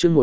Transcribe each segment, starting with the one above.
chương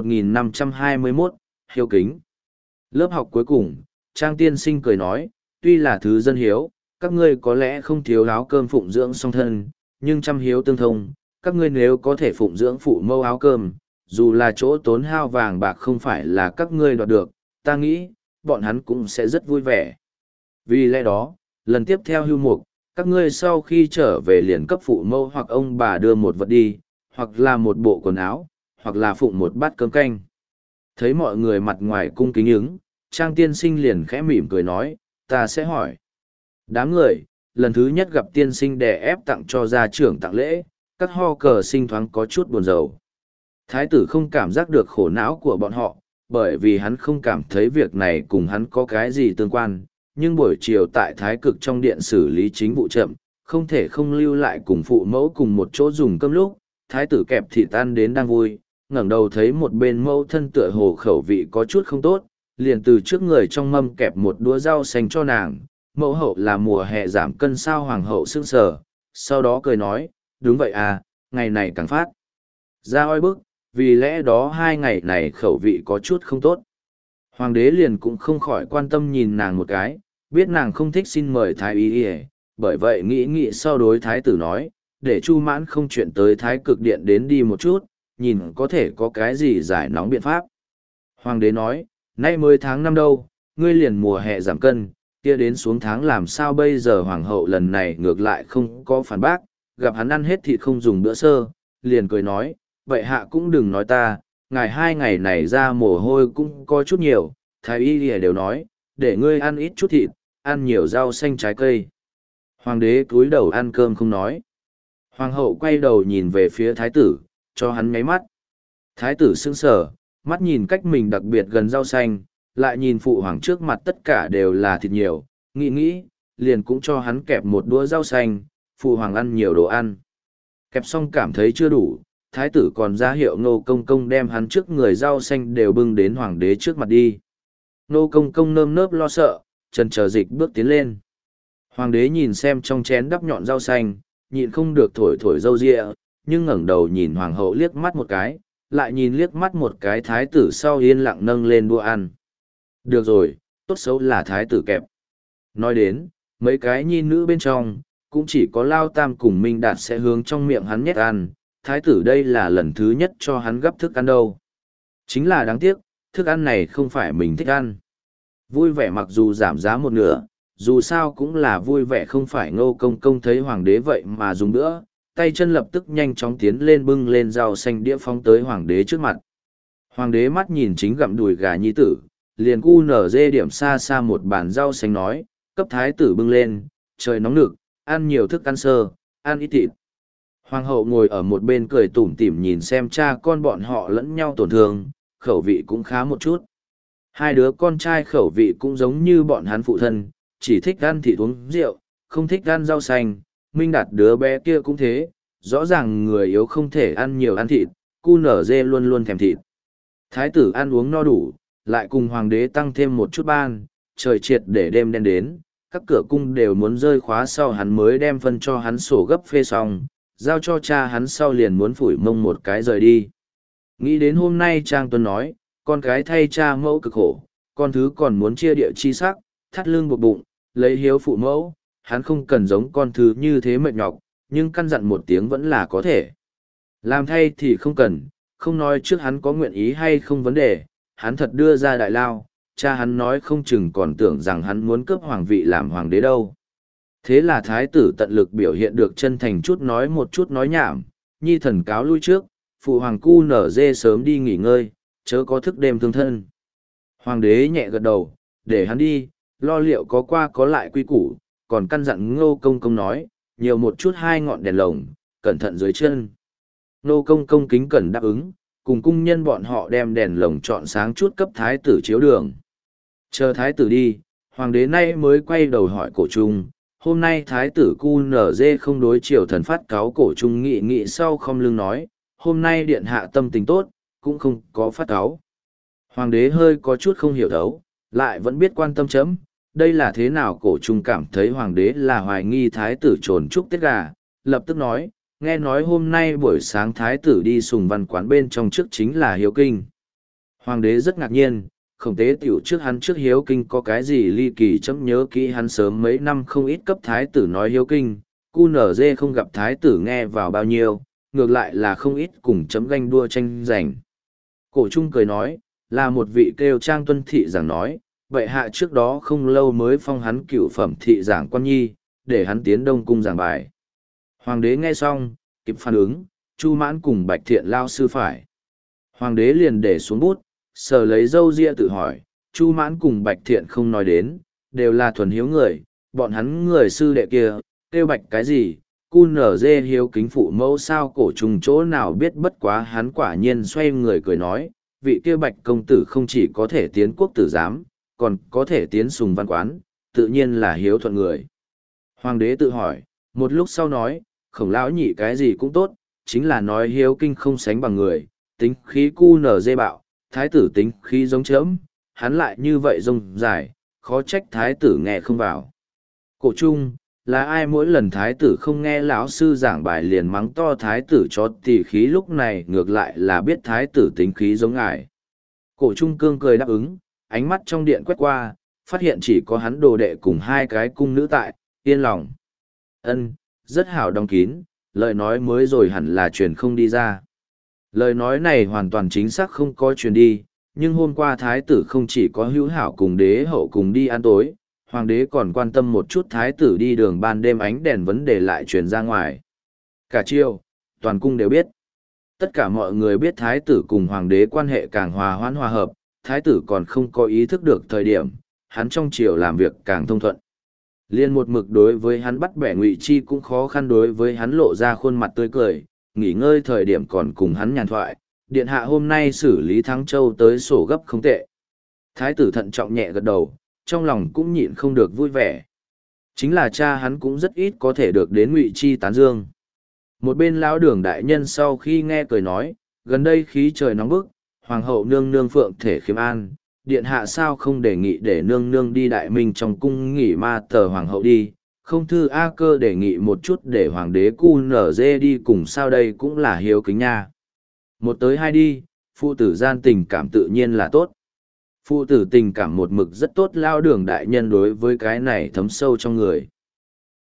1521, hiếu kính. Lớp học cuối cùng, Trang tiên sinh cười nói, tuy là thứ dân hiếu, các ngươi có lẽ không thiếu áo cơm phụng dưỡng song thân, nhưng trăm hiếu tương thông, các ngươi nếu có thể phụng dưỡng phụ mâu áo cơm, dù là chỗ tốn hao vàng bạc không phải là các ngươi đoạt được, ta nghĩ, bọn hắn cũng sẽ rất vui vẻ. Vì lẽ đó, lần tiếp theo hưu mục, các ngươi sau khi trở về liền cấp phụ mâu hoặc ông bà đưa một vật đi, hoặc là một bộ quần áo, hoặc là phụng một bát cơm canh. Thấy mọi người mặt ngoài cung kính ứng, Trang tiên sinh liền khẽ mỉm cười nói, ta sẽ hỏi. Đám người, lần thứ nhất gặp tiên sinh đè ép tặng cho gia trưởng tặng lễ, các ho cờ sinh thoáng có chút buồn rầu. Thái tử không cảm giác được khổ não của bọn họ, bởi vì hắn không cảm thấy việc này cùng hắn có cái gì tương quan, nhưng buổi chiều tại thái cực trong điện xử lý chính vụ chậm, không thể không lưu lại cùng phụ mẫu cùng một chỗ dùng cơm lúc, thái tử kẹp thịt ăn đến đang vui, ngẩng đầu thấy một bên mẫu thân tựa hồ khẩu vị có chút không tốt, liền từ trước người trong mâm kẹp một đũa rau xanh cho nàng. Mẫu hậu là mùa hè giảm cân sao? Hoàng hậu sững sờ, sau đó cười nói, đúng vậy à, ngày này càng phát ra oi bức, vì lẽ đó 2 ngày này khẩu vị có chút không tốt. Hoàng đế liền cũng không khỏi quan tâm nhìn nàng một cái, biết nàng không thích xin mời thái y y, bởi vậy nghĩ sau đối thái tử nói, để Chu Mãn không chuyện tới thái cực điện đến đi một chút, nhìn có thể có cái gì giải nóng biện pháp. Hoàng đế nói, nay mới tháng 5 đâu, ngươi liền mùa hè giảm cân, kia đến xuống tháng làm sao bây giờ? Hoàng hậu lần này ngược lại không có phản bác, gặp hắn ăn hết thịt không dùng bữa sơ, liền cười nói, vậy hạ cũng đừng nói ta, ngài 2 ngày này ra mồ hôi cũng có chút nhiều, thái y đều nói, để ngươi ăn ít chút thịt, ăn nhiều rau xanh trái cây. Hoàng đế cúi đầu ăn cơm không nói. Hoàng hậu quay đầu nhìn về phía thái tử, cho hắn nháy mắt. Thái tử sững sờ, mắt nhìn cách mình đặc biệt gần rau xanh, lại nhìn phụ hoàng trước mặt tất cả đều là thịt nhiều, nghĩ, liền cũng cho hắn kẹp một đũa rau xanh, phụ hoàng ăn nhiều đồ ăn. Kẹp xong cảm thấy chưa đủ, thái tử còn ra hiệu Nô Công Công đem hắn trước người rau xanh đều bưng đến hoàng đế trước mặt đi. Nô Công Công nơm nớp lo sợ, chần chờ dịch bước tiến lên. Hoàng đế nhìn xem trong chén đắp nhọn rau xanh, nhịn không được thổi râu ria, nhưng ngẩng đầu nhìn hoàng hậu liếc mắt một cái, lại nhìn liếc mắt một cái thái tử sau yên lặng nâng lên đũa ăn. Được rồi, tốt xấu là thái tử kẹp. Nói đến, mấy cái nhi nữ bên trong, cũng chỉ có Lao Tam cùng Minh Đạt sẽ hướng trong miệng hắn nhét ăn, thái tử đây là lần thứ nhất cho hắn gấp thức ăn đâu. Chính là đáng tiếc, thức ăn này không phải mình thích ăn. Vui vẻ mặc dù giảm giá một nửa, dù sao cũng là vui vẻ, không phải Ngô Công Công thấy hoàng đế vậy mà dùng nữa, tay chân lập tức nhanh chóng tiến lên bưng lên rau xanh đĩa phóng tới hoàng đế trước mặt. Hoàng đế mắt nhìn chính gặm đùi gà nhi tử, liền cu nở dê điểm xa xa một bàn rau xanh nói, cấp thái tử bưng lên, trời nóng nực, ăn nhiều thức ăn sơ, ăn ít thịt. Hoàng hậu ngồi ở một bên cười tủm tỉm nhìn xem cha con bọn họ lẫn nhau tổn thương, khẩu vị cũng khá một chút. Hai đứa con trai khẩu vị cũng giống như bọn hắn phụ thân, chỉ thích ăn thịt uống rượu, không thích ăn rau xanh. Minh Đạt đứa bé kia cũng thế, rõ ràng người yếu không thể ăn nhiều ăn thịt, cu nở dê luôn luôn thèm thịt. Thái tử ăn uống no đủ, lại cùng hoàng đế tăng thêm một chút ban, trời triệt để đêm đen đến, các cửa cung đều muốn rơi khóa sau hắn mới đem phân cho hắn sổ gấp phê xong, giao cho cha hắn sau liền muốn phủi mông một cái rời đi. Nghĩ đến hôm nay Trang Tuấn nói, con cái thay cha mẫu cực khổ, con thứ còn muốn chia địa chi sắc, thắt lưng buộc bụng, lấy hiếu phụ mẫu, hắn không cần giống con thứ như thế mệt nhọc, nhưng căn dặn một tiếng vẫn là có thể. Làm thay thì không cần, không nói trước hắn có nguyện ý hay không vấn đề, hắn thật đưa ra đại lao, cha hắn nói không chừng còn tưởng rằng hắn muốn cướp hoàng vị làm hoàng đế đâu. Thế là thái tử tận lực biểu hiện được chân thành chút nói một chút nói nhảm, nhi thần cáo lui trước, phụ hoàng cu nở dê sớm đi nghỉ ngơi, chớ có thức đêm thương thân. Hoàng đế nhẹ gật đầu, để hắn đi, lo liệu có qua có lại quy củ, còn căn dặn Ngô Công Công nói, nhiều một chút 2 ngọn đèn lồng, cẩn thận dưới chân. Ngô Công Công kính cẩn đáp ứng, cùng cung nhân bọn họ đem đèn lồng chọn sáng chút cấp thái tử chiếu đường. Chờ thái tử đi, hoàng đế nay mới quay đầu hỏi cổ trung, hôm nay thái tử cu nở dê không đối triều thần phát cáo. Cổ trung nghị sau không lưng nói, hôm nay điện hạ tâm tình tốt, cũng không có phát cáo. Hoàng đế hơi có chút không hiểu thấu, lại vẫn biết quan tâm chấm, đây là thế nào? Cổ trung cảm thấy hoàng đế là hoài nghi thái tử trồn chúc tiết gà, lập tức nói, nghe nói hôm nay buổi sáng thái tử đi sùng văn quán bên trong trước chính là hiếu kinh. Hoàng đế rất ngạc nhiên, khổng tế tiểu trước hắn trước hiếu kinh có cái gì ly kỳ chấm nhớ kỹ hắn sớm mấy năm không ít cấp thái tử nói hiếu kinh, QNZ không gặp thái tử nghe vào bao nhiêu, ngược lại là không ít cùng chấm ganh đua tranh giành. Cổ trung cười nói, là một vị kêu trang tuân thị giảng nói, vậy hạ trước đó không lâu mới phong hắn cựu phẩm thị giảng quan nhi, để hắn tiến đông cung giảng bài. Hoàng đế nghe xong, kịp phản ứng, Chu Mãn cùng Bạch Thiện lao sư phải. Hoàng đế liền để xuống bút, sờ lấy râu ria tự hỏi, Chu Mãn cùng Bạch Thiện không nói đến, đều là thuần hiếu người, bọn hắn người sư đệ kia, kêu Bạch cái gì, cu nở dê hiếu kính phụ mẫu sao cổ trùng chỗ nào biết, bất quá hắn quả nhiên xoay người cười nói, vị kia Bạch công tử không chỉ có thể tiến quốc tử giám, còn có thể tiến sùng văn quán, tự nhiên là hiếu thuận người. Hoàng đế tự hỏi, một lúc sau nói, khổng lão nhị cái gì cũng tốt, chính là nói hiếu kinh không sánh bằng người, tính khí cu nở dê bạo, thái tử tính khí giống chớm, hắn lại như vậy rông dài, khó trách thái tử nghe không vào. Cổ trung, là ai mỗi lần thái tử không nghe lão sư giảng bài liền mắng to thái tử cho tỳ khí, lúc này ngược lại là biết thái tử tính khí giống ngài. Cổ trung cương cười đáp ứng, ánh mắt trong điện quét qua, phát hiện chỉ có hắn đồ đệ cùng hai cái cung nữ tại, yên lòng. Ân, rất hảo đóng kín, lời nói mới rồi hẳn là truyền không đi ra. Lời nói này hoàn toàn chính xác không có truyền đi, nhưng hôm qua thái tử không chỉ có hữu hảo cùng đế hậu cùng đi ăn tối, hoàng đế còn quan tâm một chút thái tử đi đường ban đêm ánh đèn vấn đề lại truyền ra ngoài. Cả triều, toàn cung đều biết. Tất cả mọi người biết thái tử cùng hoàng đế quan hệ càng hòa hoãn hòa hợp, thái tử còn không có ý thức được thời điểm, hắn trong triều làm việc càng thông thuận. Liên một mực đối với hắn bắt bẻ Ngụy Chi cũng khó khăn đối với hắn lộ ra khuôn mặt tươi cười, nghỉ ngơi thời điểm còn cùng hắn nhàn thoại, điện hạ hôm nay xử lý Thắng Châu tới sổ gấp không tệ. Thái tử thận trọng nhẹ gật đầu, trong lòng cũng nhịn không được vui vẻ. Chính là cha hắn cũng rất ít có thể được đến Ngụy Chi tán dương. Một bên lão đường đại nhân sau khi nghe cười nói, gần đây khí trời nóng bức, hoàng hậu nương nương phượng thể khiêm an, điện hạ sao không đề nghị để nương nương đi đại minh trong cung nghỉ ma tờ hoàng hậu đi, không thư A Cơ đề nghị một chút để hoàng đế cu nở dê đi cùng, sao đây cũng là hiếu kính nha. Một tới hai đi, phụ tử gian tình cảm tự nhiên là tốt. Phụ tử tình cảm một mực rất tốt, lao đường đại nhân đối với cái này thấm sâu trong người.